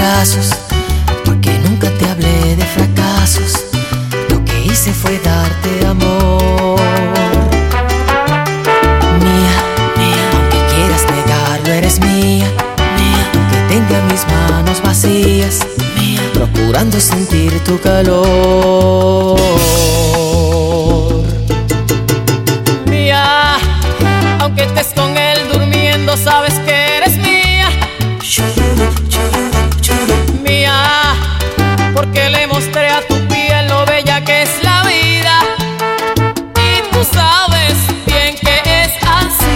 brazos, porque nunca te hablé de fracasos. Lo que hice fue darte amor. Mía, mía, aunque quieras negarlo, eres mía. Mía, aunque tenga mis manos vacías. Mía, procurando sentir tu calor. Mía, aunque estés con él durmiendo, sabes que eres mía. Mía, porque le mostré a tu piel lo bella que es la vida. Y tú sabes bien que es así.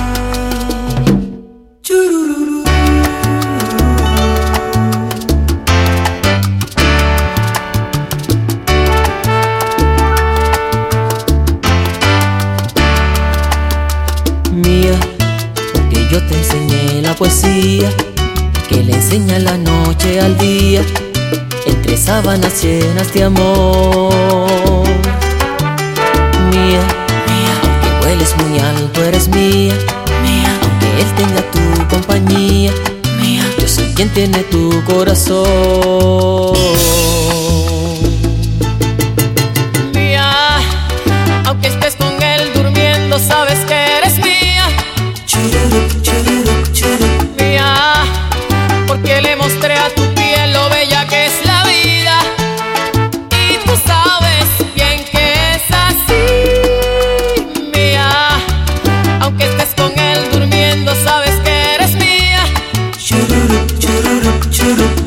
Mía, porque yo te enseñé la poesía que le enseña la noche al día, entre sábanas llenas de amor. Mía, mía, aunque vueles muy alto, eres mía. Mía, aunque él tenga tu compañía. Mía, yo soy quien tiene tu corazón. Mía, aunque estés con él durmiendo, sabes que eres mía. Mía, porque le mostré a tu piel lo bella que es la vida. Y tú sabes bien que es así. Mía, aunque estés con él durmiendo, sabes que eres mía.